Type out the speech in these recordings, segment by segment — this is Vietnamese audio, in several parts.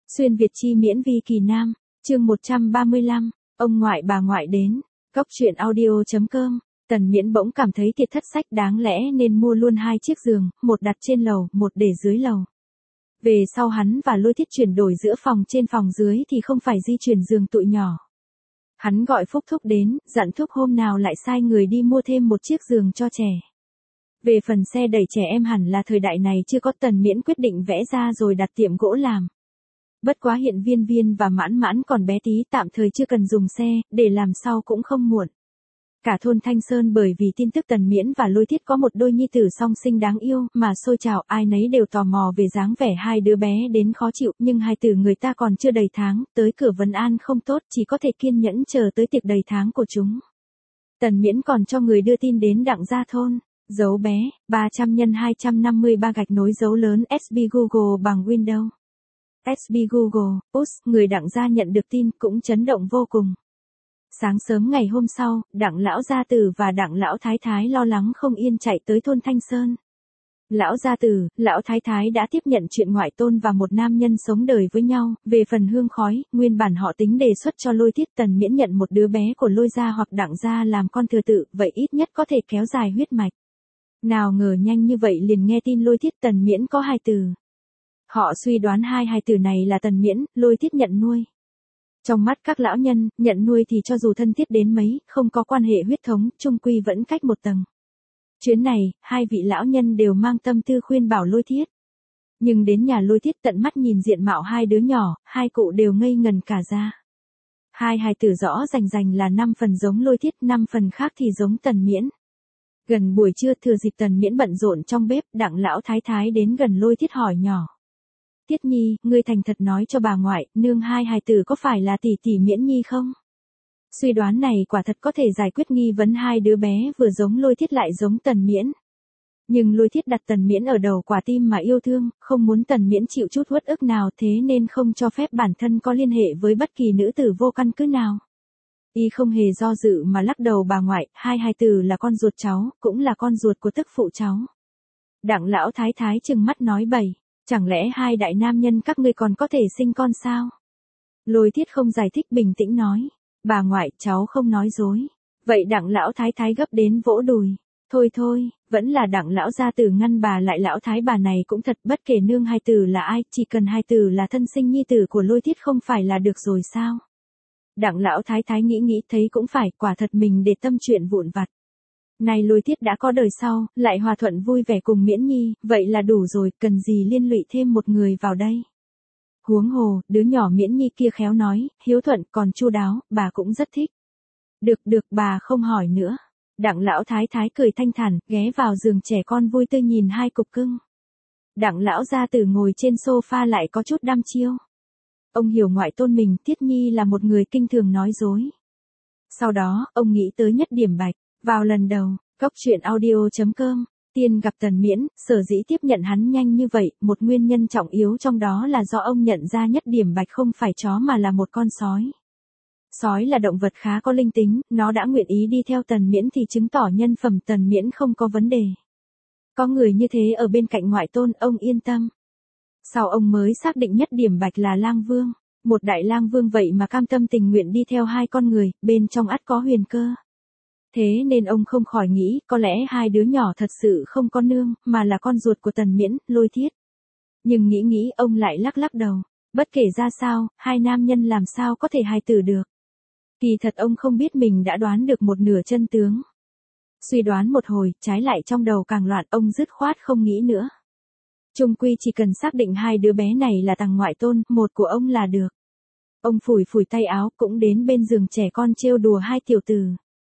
Xuyên Việt chi miễn vi kỳ nam, chương 135, ông ngoại bà ngoại đến. Góc truyện audio.com. Tần Miễn bỗng cảm thấy thiệt thất sách, đáng lẽ nên mua luôn 2 chiếc giường, một đặt trên lầu, một để dưới lầu. Về sau hắn và Lôi Thiết chuyển đổi giữa phòng trên phòng dưới thì không phải di chuyển giường tụi nhỏ. Hắn gọi Phúc Thúc đến, dặn Thúc hôm nào lại sai người đi mua thêm một chiếc giường cho trẻ. Về phần xe đẩy trẻ em hẳn là thời đại này chưa có, Tần Miễn quyết định vẽ ra rồi đặt tiệm gỗ làm. Bất quá hiện Viên Viên và Mãn Mãn còn bé tí, tạm thời chưa cần dùng xe, để làm sau cũng không muộn. Cả thôn Thanh Sơn bởi vì tin tức Tần Miễn và Lôi Thiết có một đôi nhi tử song sinh đáng yêu mà xôi trào, ai nấy đều tò mò về dáng vẻ hai đứa bé đến khó chịu, nhưng hai tử người ta còn chưa đầy tháng, tới cửa vấn an không tốt, chỉ có thể kiên nhẫn chờ tới tiệc đầy tháng của chúng. Tần Miễn còn cho người đưa tin đến Đặng Gia thôn. Dấu bé, 300 x 253 gạch nối dấu lớn SB Google bằng Windows. SB Google, người Đặng Gia nhận được tin cũng chấn động vô cùng. Sáng sớm ngày hôm sau, Đặng lão gia tử và Đặng lão thái thái lo lắng không yên chạy tới thôn Thanh Sơn. Lão gia tử, lão thái thái đã tiếp nhận chuyện ngoại tôn và một nam nhân sống đời với nhau. Về phần hương khói, nguyên bản họ tính đề xuất cho Lôi Thiết Tần Miễn nhận một đứa bé của Lôi gia hoặc Đặng gia làm con thừa tự, vậy ít nhất có thể kéo dài huyết mạch. Nào ngờ nhanh như vậy liền nghe tin Lôi Thiết Tần Miễn có 2 tử. Họ suy đoán hai tử này là Tần Miễn, Lôi Thiết nhận nuôi. Trong mắt các lão nhân, nhận nuôi thì cho dù thân thiết đến mấy, không có quan hệ huyết thống, chung quy vẫn cách một tầng. Chuyến này, hai vị lão nhân đều mang tâm tư khuyên bảo Lôi Thiết. Nhưng đến nhà Lôi Thiết tận mắt nhìn diện mạo hai đứa nhỏ, hai cụ đều ngây ngần cả ra. Hai tử rõ rành là 5 phần giống Lôi Thiết, 5 phần khác thì giống Tần Miễn. Gần buổi trưa thừa dịp Tần Miễn bận rộn trong bếp, Đặng lão thái thái đến gần Lôi Thiết hỏi nhỏ. Tiết Nhi, ngươi thành thật nói cho bà ngoại, nương hai tử có phải là tỷ tỷ Miễn Nhi không? Suy đoán này quả thật có thể giải quyết nghi vấn hai đứa bé vừa giống Lôi Thiết lại giống Tần Miễn. Nhưng Lôi Thiết đặt Tần Miễn ở đầu quả tim mà yêu thương, không muốn Tần Miễn chịu chút uất ức nào, thế nên không cho phép bản thân có liên hệ với bất kỳ nữ tử vô căn cứ nào. Y không hề do dự mà lắc đầu bà ngoại, hai tử là con ruột cháu, cũng là con ruột của tức phụ cháu. Đặng lão thái thái trừng mắt nói bậy, chẳng lẽ hai đại nam nhân các ngươi còn có thể sinh con sao? Lôi Thiết không giải thích, bình tĩnh nói, bà ngoại cháu không nói dối. Vậy Đặng lão thái thái gấp đến vỗ đùi, thôi, vẫn là Đặng lão gia tử ngăn bà lại, lão thái bà này cũng thật, bất kể nương hai tử là ai, chỉ cần hai tử là thân sinh nhi tử của Lôi Thiết không phải là được rồi sao? Đặng lão thái thái nghĩ thấy cũng phải, quả thật mình để tâm chuyện vụn vặt. Này Lôi Thiết đã có đời sau, lại hòa thuận vui vẻ cùng Miễn Nhi, vậy là đủ rồi, cần gì liên lụy thêm một người vào đây. Huống hồ, đứa nhỏ Miễn Nhi kia khéo nói, hiếu thuận, còn chu đáo, bà cũng rất thích. Được, bà không hỏi nữa. Đặng lão thái thái cười thanh thản, ghé vào giường trẻ con vui tươi nhìn hai cục cưng. Đặng lão gia tử ngồi trên sofa lại có chút đăm chiêu. Ông hiểu ngoại tôn mình, Tiết Nhi là một người kinh thường nói dối. Sau đó, ông nghĩ tới Nhất Điểm Bạch. Vào lần đầu, góc truyện audio.com, Tiên gặp Tần Miễn, sở dĩ tiếp nhận hắn nhanh như vậy, một nguyên nhân trọng yếu trong đó là do ông nhận ra Nhất Điểm Bạch không phải chó mà là một con sói. Sói là động vật khá có linh tính, nó đã nguyện ý đi theo Tần Miễn thì chứng tỏ nhân phẩm Tần Miễn không có vấn đề. Có người như thế ở bên cạnh ngoại tôn, ông yên tâm. Sau ông mới xác định Nhất Điểm Bạch là lang vương, một đại lang vương vậy mà cam tâm tình nguyện đi theo hai con người, bên trong ắt có huyền cơ. Thế nên ông không khỏi nghĩ, có lẽ hai đứa nhỏ thật sự không có nương, mà là con ruột của Tần Miễn, Lôi Thiết. Nhưng nghĩ ông lại lắc đầu, bất kể ra sao, hai nam nhân làm sao có thể hài tử được. Kỳ thật ông không biết mình đã đoán được một nửa chân tướng. Suy đoán một hồi, trái lại trong đầu càng loạn, ông dứt khoát không nghĩ nữa. Chung quy chỉ cần xác định hai đứa bé này là thằng ngoại tôn, một của ông là được. Ông phủi tay áo, cũng đến bên giường trẻ con trêu đùa hai tiểu tử.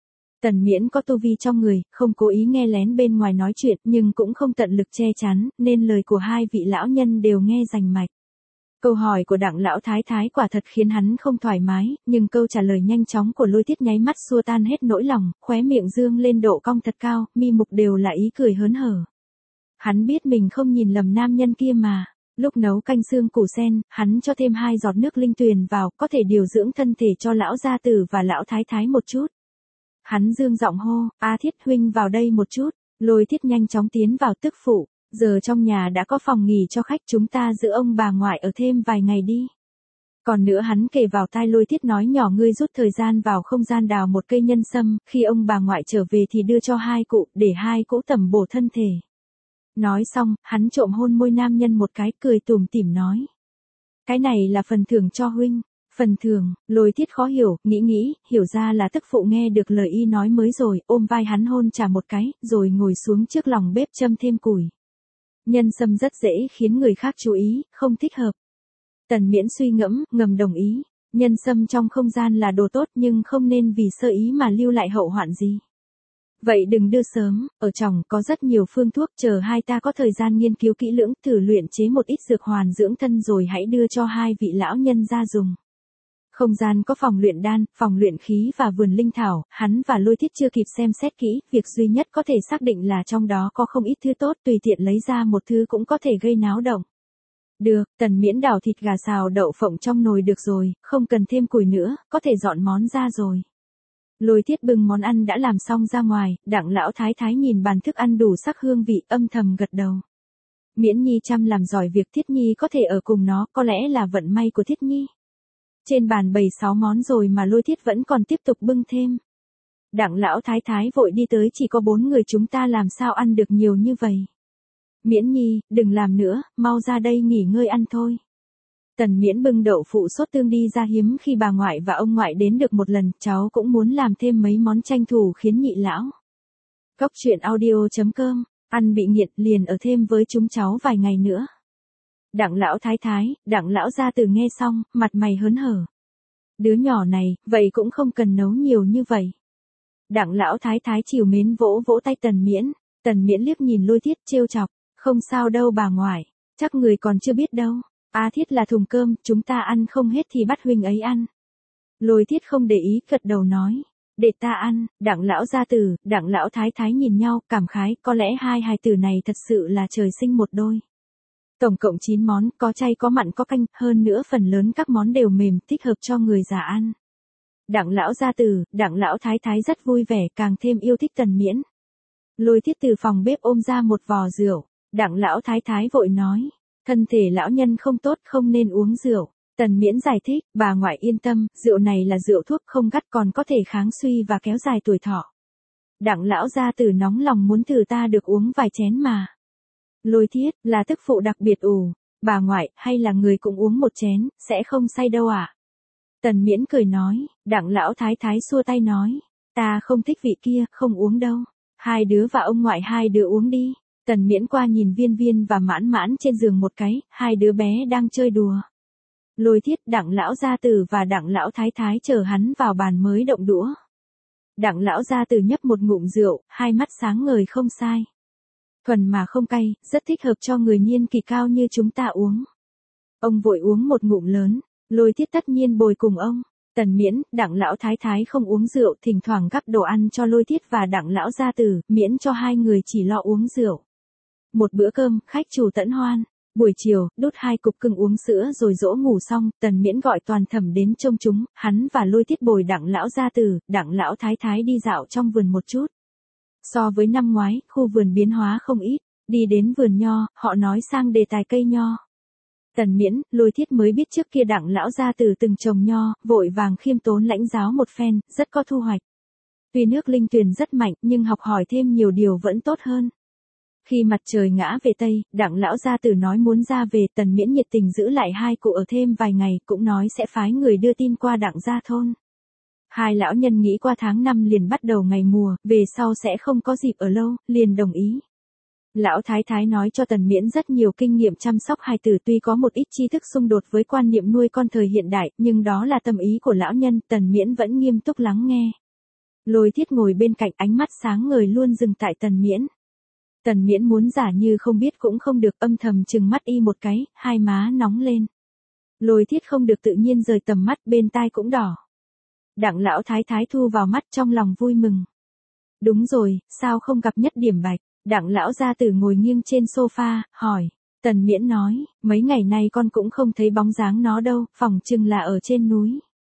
Tần Miễn có tu vi trong người, không cố ý nghe lén bên ngoài nói chuyện, nhưng cũng không tận lực che chắn, nên lời của hai vị lão nhân đều nghe rành mạch. Câu hỏi của Đặng lão thái thái quả thật khiến hắn không thoải mái, nhưng câu trả lời nhanh chóng của Lôi Thiết nháy mắt xua tan hết nỗi lòng, khóe miệng dương lên độ cong thật cao, mi mục đều là ý cười hớn hở. Hắn biết mình không nhìn lầm nam nhân kia mà. Lúc nấu canh xương củ sen, hắn cho thêm 2 giọt nước linh tuyền vào, có thể điều dưỡng thân thể cho lão gia tử và lão thái thái một chút. Hắn dương giọng hô, A Thiết huynh vào đây một chút. Lôi Thiết nhanh chóng tiến vào tức phụ, giờ trong nhà đã có phòng nghỉ cho khách, chúng ta giữ ông bà ngoại ở thêm vài ngày đi. Còn nữa hắn kề vào tai Lôi Thiết nói nhỏ, ngươi rút thời gian vào không gian đào một cây nhân sâm, khi ông bà ngoại trở về thì đưa cho hai cụ, để hai cụ tẩm bổ thân thể. Nói xong, hắn trộm hôn môi nam nhân một cái, cười tủm tỉm nói. Cái này là phần thưởng cho huynh. Phần thưởng. Lôi Thiết khó hiểu, nghĩ, hiểu ra là tức phụ nghe được lời y nói mới rồi, ôm vai hắn hôn trả một cái, rồi ngồi xuống trước lòng bếp châm thêm củi. Nhân sâm rất dễ khiến người khác chú ý, không thích hợp. Tần Miễn suy ngẫm, ngầm đồng ý. Nhân sâm trong không gian là đồ tốt nhưng không nên vì sơ ý mà lưu lại hậu hoạn gì. Vậy đừng đưa sớm, ở trong có rất nhiều phương thuốc, chờ hai ta có thời gian nghiên cứu kỹ lưỡng, thử luyện chế một ít dược hoàn dưỡng thân rồi hãy đưa cho hai vị lão nhân ra dùng. Không gian có phòng luyện đan, phòng luyện khí và vườn linh thảo, hắn và Lôi Thiết chưa kịp xem xét kỹ, việc duy nhất có thể xác định là trong đó có không ít thứ tốt, tùy tiện lấy ra một thứ cũng có thể gây náo động. Được, Tần Miễn đảo thịt gà xào đậu phộng trong nồi được rồi, không cần thêm củi nữa, có thể dọn món ra rồi. Lôi Thiết bưng món ăn đã làm xong ra ngoài, Đặng lão thái thái nhìn bàn thức ăn đủ sắc hương vị, âm thầm gật đầu. Miễn Nhi chăm làm giỏi việc, Thiết Nhi có thể ở cùng nó, có lẽ là vận may của Thiết Nhi. Trên bàn bày 6 món rồi mà Lôi Thiết vẫn còn tiếp tục bưng thêm. Đặng lão thái thái vội đi tới, chỉ có 4 người chúng ta làm sao ăn được nhiều như vậy. Miễn Nhi, đừng làm nữa, mau ra đây nghỉ ngơi ăn thôi. Tần Miễn bưng đậu phụ sốt tương đi ra, hiếm khi bà ngoại và ông ngoại đến được một lần, cháu cũng muốn làm thêm mấy món tranh thủ khiến nhị lão. Cốc truyện audio.com, ăn bị nghiện liền ở thêm với chúng cháu vài ngày nữa. Đặng lão thái thái, Đặng lão gia tử nghe xong, mặt mày hớn hở. Đứa nhỏ này, vậy cũng không cần nấu nhiều như vậy. Đặng lão thái thái trìu mến vỗ vỗ tay Tần Miễn. Tần Miễn liếc nhìn Lôi Thiết trêu chọc, không sao đâu bà ngoại, chắc người còn chưa biết đâu. Thiết là thùng cơm, chúng ta ăn không hết thì bắt huynh ấy ăn. Lôi Thiết không để ý, gật đầu nói, để ta ăn. Đặng lão gia tử, Đặng lão thái thái nhìn nhau, cảm khái, có lẽ hai hài tử này thật sự là trời sinh một đôi. Tổng cộng 9 món, có chay có mặn có canh, hơn nữa phần lớn các món đều mềm, thích hợp cho người già ăn. Đặng lão gia tử, Đặng lão thái thái rất vui vẻ, càng thêm yêu thích Tần Miễn. Lôi Thiết từ phòng bếp ôm ra một vò rượu, Đặng lão thái thái vội nói, thân thể lão nhân không tốt, không nên uống rượu. Tần Miễn giải thích, bà ngoại yên tâm, rượu này là rượu thuốc không gắt, còn có thể kháng suy và kéo dài tuổi thọ. Đặng lão gia tử nóng lòng muốn thử, ta được uống vài chén mà. Lôi Thiết, là tức phụ đặc biệt ủ, bà ngoại, hay là người cũng uống một chén, sẽ không say đâu ạ. Tần Miễn cười nói, Đặng lão thái thái xua tay nói, ta không thích vị kia, không uống đâu. Hai đứa và ông ngoại hai đứa uống đi. Tần Miễn qua nhìn Viên Viên và Mãn Mãn trên giường một cái, hai đứa bé đang chơi đùa. Lôi Thiết, Đặng lão gia tử và Đặng lão thái thái chờ hắn vào bàn mới động đũa. Đặng lão gia tử nhấp một ngụm rượu, hai mắt sáng ngời không sai. Thuần mà không cay, rất thích hợp cho người niên kỳ cao như chúng ta uống. Ông vội uống một ngụm lớn, Lôi Thiết tất nhiên bồi cùng ông. Tần Miễn, Đặng lão thái thái không uống rượu, thỉnh thoảng gắp đồ ăn cho Lôi Thiết và Đặng lão gia tử, miễn cho hai người chỉ lo uống rượu. Một bữa cơm, khách chủ tẫn hoan. Buổi chiều, đút 2 cục cưng uống sữa rồi dỗ ngủ xong, Tần Miễn gọi Toàn Thẩm đến trông chúng, hắn và Lôi Thiết bồi Đặng lão gia tử, Đặng lão thái thái đi dạo trong vườn một chút. So với năm ngoái, khu vườn biến hóa không ít, đi đến vườn nho, họ nói sang đề tài cây nho. Tần Miễn, Lôi Thiết mới biết trước kia Đặng lão gia tử từng trồng nho, vội vàng khiêm tốn lãnh giáo một phen, rất có thu hoạch. Tuy nước linh tuyền rất mạnh, nhưng học hỏi thêm nhiều điều vẫn tốt hơn. Khi mặt trời ngã về Tây, Đặng lão gia tử nói muốn ra về, Tần Miễn nhiệt tình giữ lại hai cụ ở thêm vài ngày, cũng nói sẽ phái người đưa tin qua Đặng gia thôn. Hai lão nhân nghĩ qua tháng 5 liền bắt đầu ngày mùa, về sau sẽ không có dịp ở lâu, liền đồng ý. Lão thái thái nói cho Tần Miễn rất nhiều kinh nghiệm chăm sóc hài tử, tuy có một ít tri thức xung đột với quan niệm nuôi con thời hiện đại, nhưng đó là tâm ý của lão nhân, Tần Miễn vẫn nghiêm túc lắng nghe. Lôi Thiết ngồi bên cạnh, ánh mắt sáng ngời luôn dừng tại Tần Miễn. Tần Miễn muốn giả như không biết cũng không được, âm thầm trừng mắt y một cái, hai má nóng lên. Lôi Thiết không được tự nhiên rời tầm mắt, bên tai cũng đỏ. Đặng lão thái thái thu vào mắt, trong lòng vui mừng. Đúng rồi, sao không gặp Nhất Điểm Bạch? Đặng lão gia tử ngồi nghiêng trên sofa, hỏi. Tần Miễn nói, mấy ngày nay con cũng không thấy bóng dáng nó đâu, phỏng chừng là ở trên núi.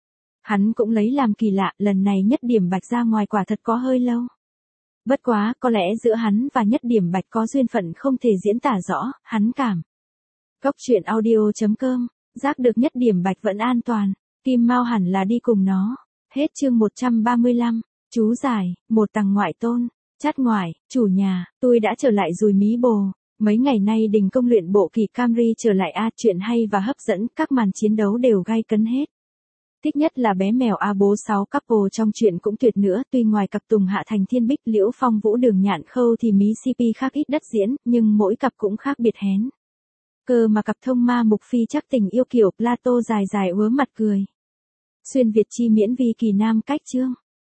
Hắn cũng lấy làm kỳ lạ, lần này Nhất Điểm Bạch ra ngoài quả thật có hơi lâu. Bất quá, có lẽ giữa hắn và Nhất Điểm Bạch có duyên phận không thể diễn tả rõ, hắn cảm. Cốc truyện audio.com Giác được nhất điểm Bạch vẫn an toàn, Kim Mao hẳn là đi cùng nó. Hết chương 135, chú giải, một tầng ngoại tôn, chát ngoại, chủ nhà, tôi đã trở lại rồi mí bồ. Mấy ngày nay đình công luyện bộ kỳ Camry trở lại chuyện hay và hấp dẫn, các màn chiến đấu đều gay cấn hết. Thích nhất là bé mèo A46 couple trong chuyện cũng tuyệt nữa, tuy ngoài cặp Tùng Hạ Thành Thiên Bích Liễu Phong Vũ Đường Nhạn Khâu thì mí CP khác ít đất diễn, nhưng mỗi cặp cũng khác biệt hén. Cơ mà cặp Thông Ma Mục Phi chắc tình yêu kiểu Plato dài dài ứa mặt cười. Xuyên Việt chi miễn vi kỳ nam cách chương.